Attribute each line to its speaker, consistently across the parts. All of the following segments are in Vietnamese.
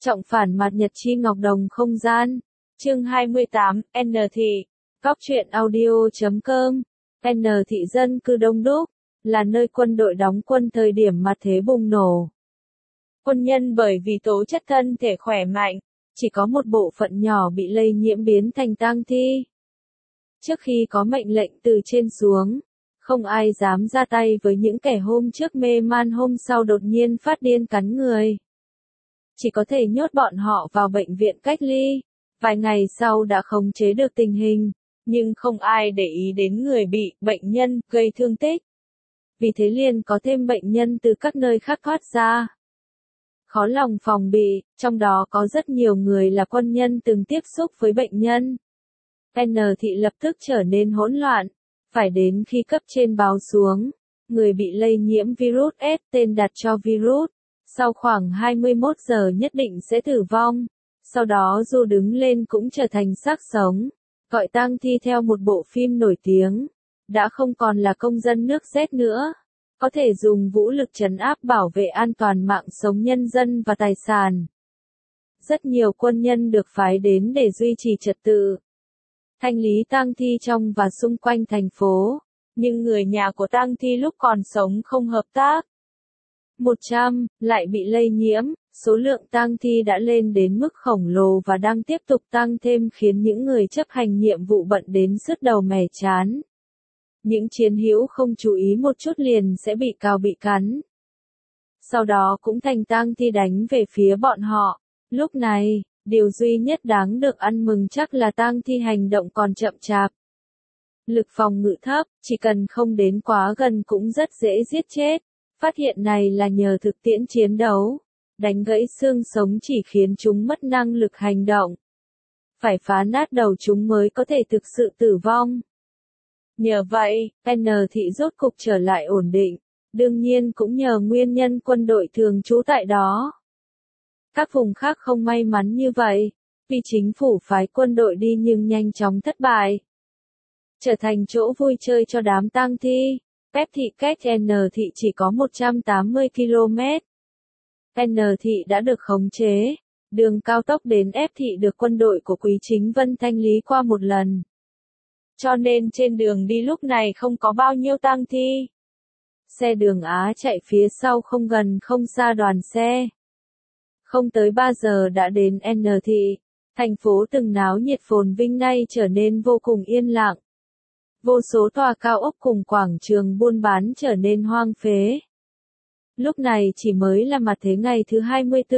Speaker 1: Trọng phản mặt Nhật chi Ngọc Đồng không gian. Chương 28, N thị. Góc truyện audio.com. N thị dân cư đông đúc, là nơi quân đội đóng quân thời điểm mặt thế bùng nổ. Quân nhân bởi vì tố chất thân thể khỏe mạnh, chỉ có một bộ phận nhỏ bị lây nhiễm biến thành tang thi. Trước khi có mệnh lệnh từ trên xuống, không ai dám ra tay với những kẻ hôm trước mê man hôm sau đột nhiên phát điên cắn người. Chỉ có thể nhốt bọn họ vào bệnh viện cách ly, vài ngày sau đã khống chế được tình hình, nhưng không ai để ý đến người bị, bệnh nhân, gây thương tích. Vì thế liền có thêm bệnh nhân từ các nơi khác thoát ra. Khó lòng phòng bị, trong đó có rất nhiều người là quân nhân từng tiếp xúc với bệnh nhân. N thị lập tức trở nên hỗn loạn, phải đến khi cấp trên báo xuống, người bị lây nhiễm virus S tên đặt cho virus, sau khoảng 21 giờ nhất định sẽ tử vong, sau đó dù đứng lên cũng trở thành xác sống, gọi tang thi theo một bộ phim nổi tiếng, đã không còn là công dân nước Z nữa, có thể dùng vũ lực trấn áp bảo vệ an toàn mạng sống nhân dân và tài sản. Rất nhiều quân nhân được phái đến để duy trì trật tự, thanh lý tang thi trong và xung quanh thành phố, nhưng người nhà của tang thi lúc còn sống không hợp tác. 100, lại bị lây nhiễm, số lượng tang thi đã lên đến mức khổng lồ và đang tiếp tục tăng thêm khiến những người chấp hành nhiệm vụ bận đến sứt đầu mẻ trán. Những chiến hữu không chú ý một chút liền sẽ bị cào bị cắn. Sau đó cũng thành tang thi đánh về phía bọn họ. Lúc này, điều duy nhất đáng được ăn mừng chắc là tang thi hành động còn chậm chạp. Lực phòng ngự thấp, chỉ cần không đến quá gần cũng rất dễ giết chết. Phát hiện này là nhờ thực tiễn chiến đấu. Đánh gãy xương sống chỉ khiến chúng mất năng lực hành động. Phải phá nát đầu chúng mới có thể thực sự tử vong. Nhờ vậy, N thị rốt cục trở lại ổn định. Đương nhiên cũng nhờ nguyên nhân quân đội thường trú tại đó. Các vùng khác không may mắn như vậy, vì chính phủ phái quân đội đi nhưng nhanh chóng thất bại. Trở thành chỗ vui chơi cho đám tang thi. Pep thị cách N thị chỉ có 180 km. N thị đã được khống chế. Đường cao tốc đến F thị được quân đội của Quý Chính Vân thanh lý qua một lần. Cho nên trên đường đi lúc này không có bao nhiêu tang thi. Xe đường Á chạy phía sau không gần không xa đoàn xe. Không tới 3 giờ đã đến N thị. Thành phố từng náo nhiệt phồn vinh nay trở nên vô cùng yên lặng. Vô số tòa cao ốc cùng quảng trường buôn bán trở nên hoang phế. Lúc này chỉ mới là mặt thế ngày thứ 24.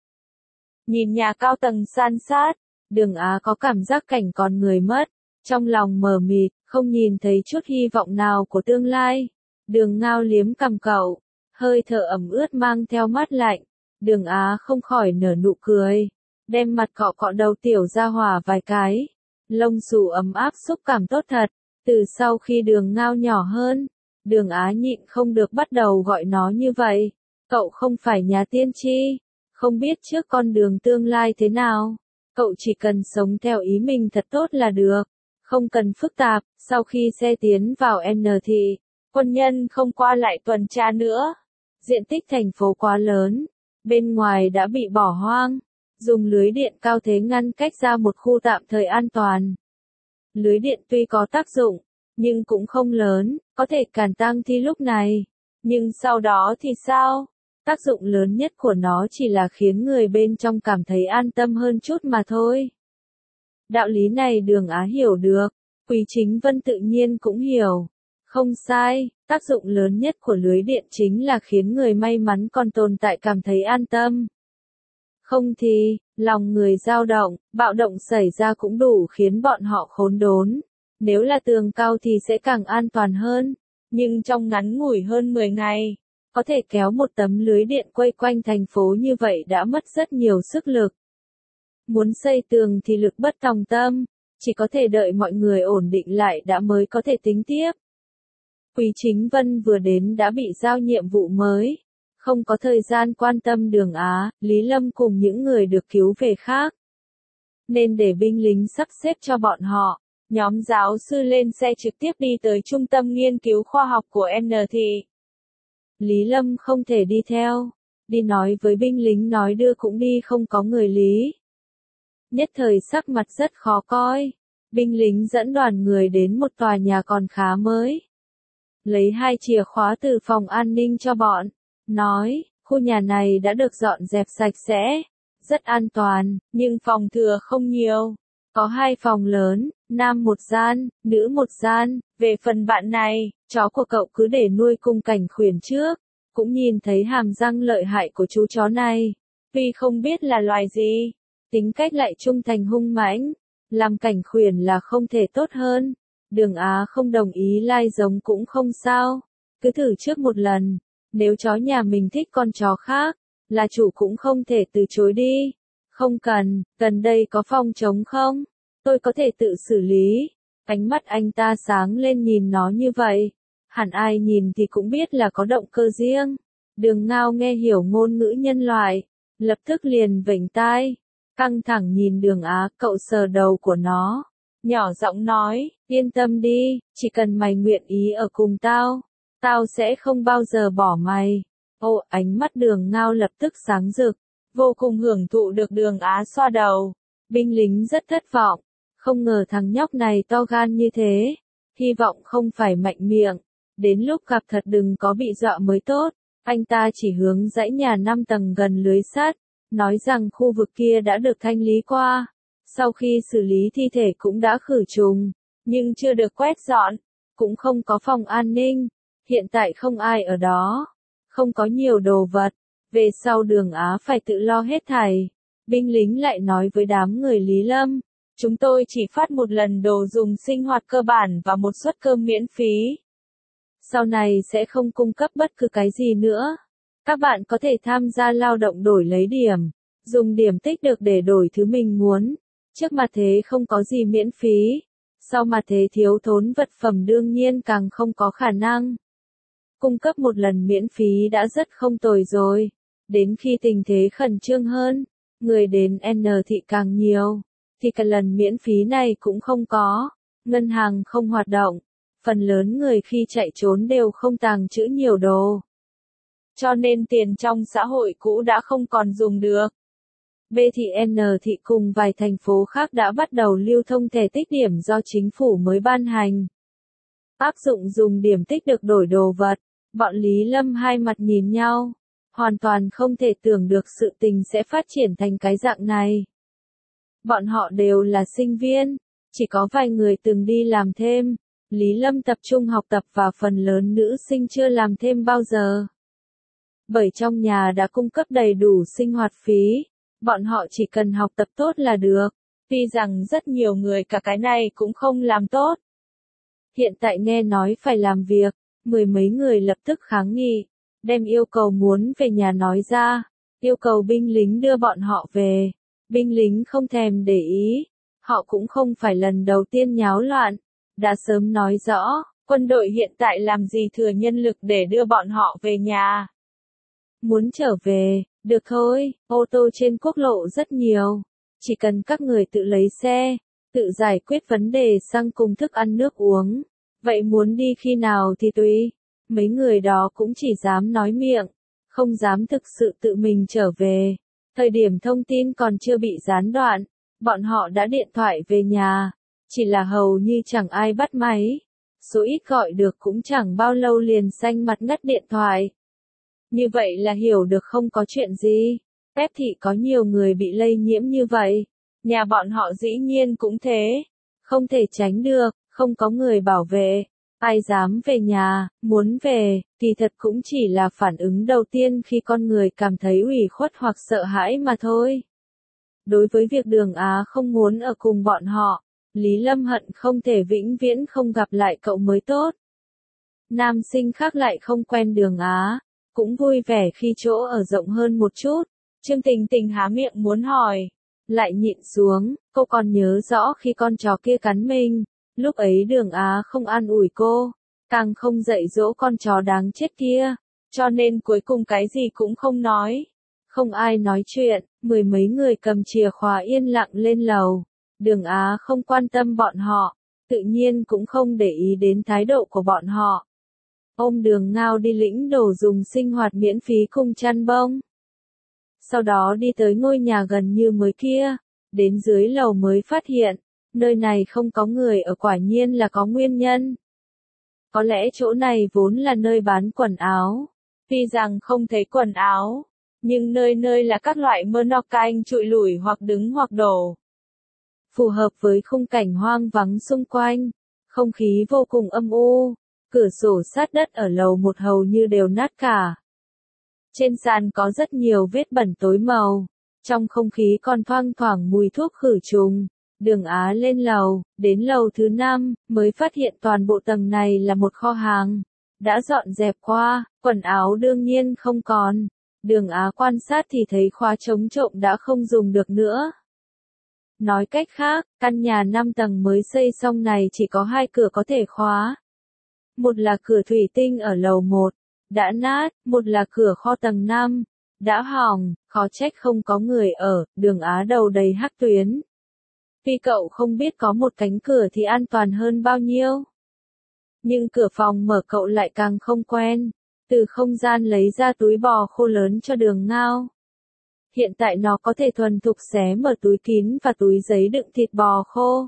Speaker 1: Nhìn nhà cao tầng san sát, đường Á có cảm giác cảnh còn người mất. Trong lòng mờ mịt, không nhìn thấy chút hy vọng nào của tương lai. Đường Ngao liếm cằm cậu, hơi thở ẩm ướt mang theo mát lạnh. Đường Á không khỏi nở nụ cười, đem mặt cọ cọ đầu tiểu ra hỏa vài cái. Lông xù ấm áp xúc cảm tốt thật. Từ sau khi đường Ngao nhỏ hơn, đường Á nhịn không được bắt đầu gọi nó như vậy. Cậu không phải nhà tiên tri, không biết trước con đường tương lai thế nào. Cậu chỉ cần sống theo ý mình thật tốt là được, không cần phức tạp. Sau khi xe tiến vào N thị, quân nhân không qua lại tuần tra nữa. Diện tích thành phố quá lớn, bên ngoài đã bị bỏ hoang, dùng lưới điện cao thế ngăn cách ra một khu tạm thời an toàn. Lưới điện tuy có tác dụng, nhưng cũng không lớn, có thể cản tang thi lúc này. Nhưng sau đó thì sao? Tác dụng lớn nhất của nó chỉ là khiến người bên trong cảm thấy an tâm hơn chút mà thôi. Đạo lý này đường Á hiểu được, Quý Chính Vân tự nhiên cũng hiểu. Không sai, tác dụng lớn nhất của lưới điện chính là khiến người may mắn còn tồn tại cảm thấy an tâm. Không thì, lòng người dao động, bạo động xảy ra cũng đủ khiến bọn họ khốn đốn. Nếu là tường cao thì sẽ càng an toàn hơn. Nhưng trong ngắn ngủi hơn 10 ngày, có thể kéo một tấm lưới điện quay quanh thành phố như vậy đã mất rất nhiều sức lực. Muốn xây tường thì lực bất tòng tâm, chỉ có thể đợi mọi người ổn định lại đã mới có thể tính tiếp. Quý Chính Vân vừa đến đã bị giao nhiệm vụ mới. Không có thời gian quan tâm đường Á, Lý Lâm cùng những người được cứu về khác. Nên để binh lính sắp xếp cho bọn họ, nhóm giáo sư lên xe trực tiếp đi tới trung tâm nghiên cứu khoa học của N thị. Lý Lâm không thể đi theo, đi nói với binh lính nói đưa cũng đi không có người lý. Nhất thời sắc mặt rất khó coi, binh lính dẫn đoàn người đến một tòa nhà còn khá mới. Lấy 2 chìa khóa từ phòng an ninh cho bọn, nói, khu nhà này đã được dọn dẹp sạch sẽ, rất an toàn, nhưng phòng thừa không nhiều. Có 2 phòng lớn, nam 1 gian, nữ 1 gian, về phần bạn này, chó của cậu cứ để nuôi cùng Cảnh Khuyển trước, cũng nhìn thấy hàm răng lợi hại của chú chó này, tuy không biết là loài gì, tính cách lại trung thành hung mãnh, làm Cảnh Khuyển là không thể tốt hơn. Đường Á không đồng ý lai giống cũng không sao, cứ thử trước một lần, nếu chó nhà mình thích con chó khác, là chủ cũng không thể từ chối đi. Không cần, gần đây có phòng trống không? Tôi có thể tự xử lý. Ánh mắt anh ta sáng lên nhìn nó như vậy. Hẳn ai nhìn thì cũng biết là có động cơ riêng. Đường Ngao nghe hiểu ngôn ngữ nhân loại, lập tức liền vểnh tai, căng thẳng nhìn Đường Á, cậu sờ đầu của nó, nhỏ giọng nói, yên tâm đi, chỉ cần mày nguyện ý ở cùng tao, tao sẽ không bao giờ bỏ mày. Ô, ánh mắt Đường Ngao lập tức sáng rực, vô cùng hưởng thụ được Đường Á xoa đầu. Binh lính rất thất vọng, không ngờ thằng nhóc này to gan như thế, hy vọng không phải mạnh miệng, đến lúc gặp thật đừng có bị dọa mới tốt. Anh ta chỉ hướng dãy nhà 5 tầng gần lưới sắt, nói rằng khu vực kia đã được thanh lý qua, sau khi xử lý thi thể cũng đã khử trùng, nhưng chưa được quét dọn, cũng không có phòng an ninh, hiện tại không ai ở đó, không có nhiều đồ vật, về sau Đường Á phải tự lo hết thảy. Binh lính lại nói với đám người Lý Lâm, chúng tôi chỉ phát một lần đồ dùng sinh hoạt cơ bản và một suất cơm miễn phí. Sau này sẽ không cung cấp bất cứ cái gì nữa. Các bạn có thể tham gia lao động đổi lấy điểm, dùng điểm tích được để đổi thứ mình muốn. Trước mặt thế không có gì miễn phí, sau mặt thế thiếu thốn vật phẩm đương nhiên càng không có khả năng. Cung cấp một lần miễn phí đã rất không tồi rồi. Đến khi tình thế khẩn trương hơn, người đến N thị càng nhiều, thì cả lần miễn phí này cũng không có. Ngân hàng không hoạt động, phần lớn người khi chạy trốn đều không tàng trữ nhiều đồ. Cho nên tiền trong xã hội cũ đã không còn dùng được. B thị N thị cùng vài thành phố khác đã bắt đầu lưu thông thẻ tích điểm do chính phủ mới ban hành. Áp dụng dùng điểm tích được đổi đồ vật, bọn Lý Lâm hai mặt nhìn nhau, hoàn toàn không thể tưởng được sự tình sẽ phát triển thành cái dạng này. Bọn họ đều là sinh viên, chỉ có vài người từng đi làm thêm. Lý Lâm tập trung học tập và phần lớn nữ sinh chưa làm thêm bao giờ. Bởi trong nhà đã cung cấp đầy đủ sinh hoạt phí, bọn họ chỉ cần học tập tốt là được, tuy rằng rất nhiều người cả cái này cũng không làm tốt. Hiện tại nghe nói phải làm việc, 10 mấy người lập tức kháng nghị, đem yêu cầu muốn về nhà nói ra, yêu cầu binh lính đưa bọn họ về. Binh lính không thèm để ý, họ cũng không phải lần đầu tiên nháo loạn, đã sớm nói rõ, quân đội hiện tại làm gì thừa nhân lực để đưa bọn họ về nhà. Muốn trở về, được thôi, ô tô trên quốc lộ rất nhiều, chỉ cần các người tự lấy xe, tự giải quyết vấn đề xăng cùng thức ăn nước uống, vậy muốn đi khi nào thì tùy. Mấy người đó cũng chỉ dám nói miệng, không dám thực sự tự mình trở về. Thời điểm thông tin còn chưa bị gián đoạn, bọn họ đã điện thoại về nhà, chỉ là hầu như chẳng ai bắt máy. Số ít gọi được cũng chẳng bao lâu liền xanh mặt ngắt điện thoại. Như vậy là hiểu được không có chuyện gì. Phép thị có nhiều người bị lây nhiễm như vậy. Nhà bọn họ dĩ nhiên cũng thế. Không thể tránh được, không có người bảo vệ. Ai dám về nhà, muốn về, thì thật cũng chỉ là phản ứng đầu tiên khi con người cảm thấy ủy khuất hoặc sợ hãi mà thôi. Đối với việc Đường Á không muốn ở cùng bọn họ, Lý Lâm hận không thể vĩnh viễn không gặp lại cậu mới tốt. Nam sinh khác lại không quen Đường Á, cũng vui vẻ khi chỗ ở rộng hơn một chút. Trương Tình Tình há miệng muốn hỏi, lại nhịn xuống, cô còn nhớ rõ khi con chó kia cắn mình. Lúc ấy Đường Á không an ủi cô, càng không dạy dỗ con chó đáng chết kia, cho nên cuối cùng cái gì cũng không nói. Không ai nói chuyện, 10 mấy người cầm chìa khóa yên lặng lên lầu. Đường Á không quan tâm bọn họ, tự nhiên cũng không để ý đến thái độ của bọn họ. Ôm Đường Ngao đi lĩnh đồ dùng sinh hoạt miễn phí cùng chăn bông. sau đó đi tới ngôi nhà gần như mới kia, đến dưới lầu mới phát hiện, nơi này không có người ở, quả nhiên là có nguyên nhân. Có lẽ chỗ này vốn là nơi bán quần áo, tuy rằng không thấy quần áo, nhưng nơi nơi là các loại mannequin trụi lủi hoặc đứng hoặc đổ. Phù hợp với khung cảnh hoang vắng xung quanh, không khí vô cùng âm u, cửa sổ sát đất ở lầu một hầu như đều nát cả. Trên sàn có rất nhiều vết bẩn tối màu, trong không khí còn thoang thoảng mùi thuốc khử trùng. Đường Á lên lầu, đến lầu thứ 5, mới phát hiện toàn bộ tầng này là một kho hàng. Đã dọn dẹp qua, quần áo đương nhiên không còn. Đường Á quan sát thì thấy khóa chống trộm đã không dùng được nữa. Nói cách khác, căn nhà 5 tầng mới xây xong này chỉ có 2 cửa có thể khóa. Một là cửa thủy tinh ở lầu 1, đã nát, một là cửa kho tầng 5, đã hỏng, khó trách không có người ở, Đường Á đầu đầy hắc tuyến. Tuy cậu không biết có một cánh cửa thì an toàn hơn bao nhiêu. Nhưng cửa phòng mở cậu lại càng không quen. Từ không gian lấy ra túi bò khô lớn cho Đường Ngao. Hiện tại nó có thể thuần thục xé mở túi kín và túi giấy đựng thịt bò khô.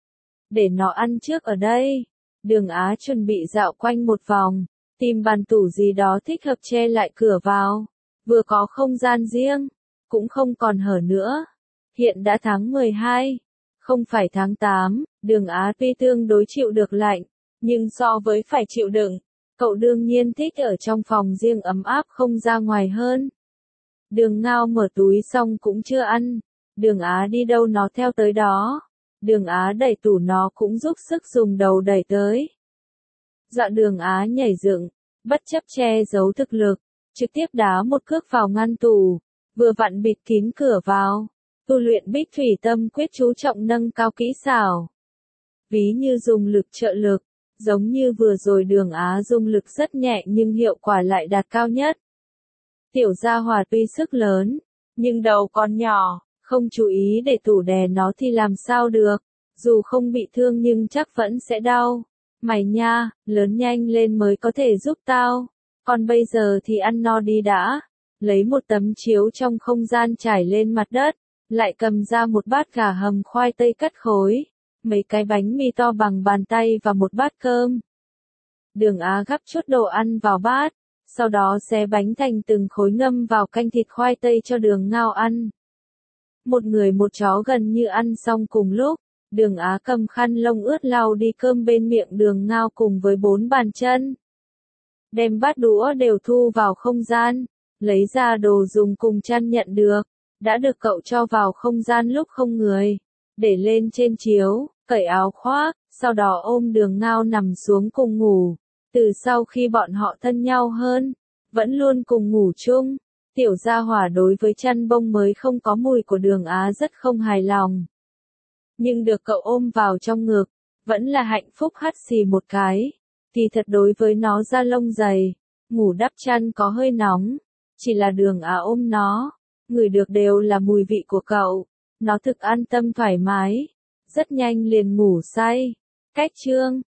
Speaker 1: Để nó ăn trước ở đây. Đường Á chuẩn bị dạo quanh một vòng, tìm bàn tủ gì đó thích hợp che lại cửa vào. Vừa có không gian riêng, cũng không còn hở nữa. Hiện đã tháng 12. Không phải tháng 8, Đường Á tuy tương đối chịu được lạnh, nhưng so với phải chịu đựng, cậu đương nhiên thích ở trong phòng riêng ấm áp không ra ngoài hơn. Đường Ngao mở túi xong cũng chưa ăn, Đường Á đi đâu nó theo tới đó. Đường Á đẩy tủ nó cũng giúp sức dùng đầu đẩy tới. Dọa Đường Á nhảy dựng, bất chấp che giấu thực lực, trực tiếp đá một cước vào ngăn tủ, vừa vặn bịt kín cửa vào. Tu luyện Bích Thủy Tâm Quyết chú trọng nâng cao kỹ xảo. Ví như dùng lực trợ lực, giống như vừa rồi Đường Á dùng lực rất nhẹ nhưng hiệu quả lại đạt cao nhất. Tiểu gia hỏa tuy sức lớn, nhưng đầu còn nhỏ, không chú ý để tủ đè nó thì làm sao được, dù không bị thương nhưng chắc vẫn sẽ đau. Mày nha, lớn nhanh lên mới có thể giúp tao, còn bây giờ thì ăn no đi đã. Lấy một tấm chiếu trong không gian trải lên mặt đất. Lại cầm ra một bát gà hầm khoai tây cắt khối, mấy cái bánh mì to bằng bàn tay và một bát cơm. Đường Á gắp chút đồ ăn vào bát, sau đó xé bánh thành từng khối ngâm vào canh thịt khoai tây cho Đường Ngao ăn. Một người một chó gần như ăn xong cùng lúc, Đường Á cầm khăn lông ướt lau đi cơm bên miệng Đường Ngao cùng với 4 bàn chân. Đem bát đũa đều thu vào không gian, lấy ra đồ dùng cùng chăn nhận được. Đã được cậu cho vào không gian lúc không người, để lên trên chiếu, cởi áo khoác, sau đó ôm Đường Ngao nằm xuống cùng ngủ. Từ sau khi bọn họ thân nhau hơn, vẫn luôn cùng ngủ chung, tiểu gia hỏa đối với chăn bông mới không có mùi của Đường Á rất không hài lòng. Nhưng được cậu ôm vào trong ngực, vẫn là hạnh phúc hắt xì một cái. Kỳ thật đối với nó da lông dày, ngủ đắp chăn có hơi nóng, chỉ là Đường Á ôm nó. Ngửi được đều là mùi vị của cậu, nó thực an tâm thoải mái, rất nhanh liền ngủ say. Cách chương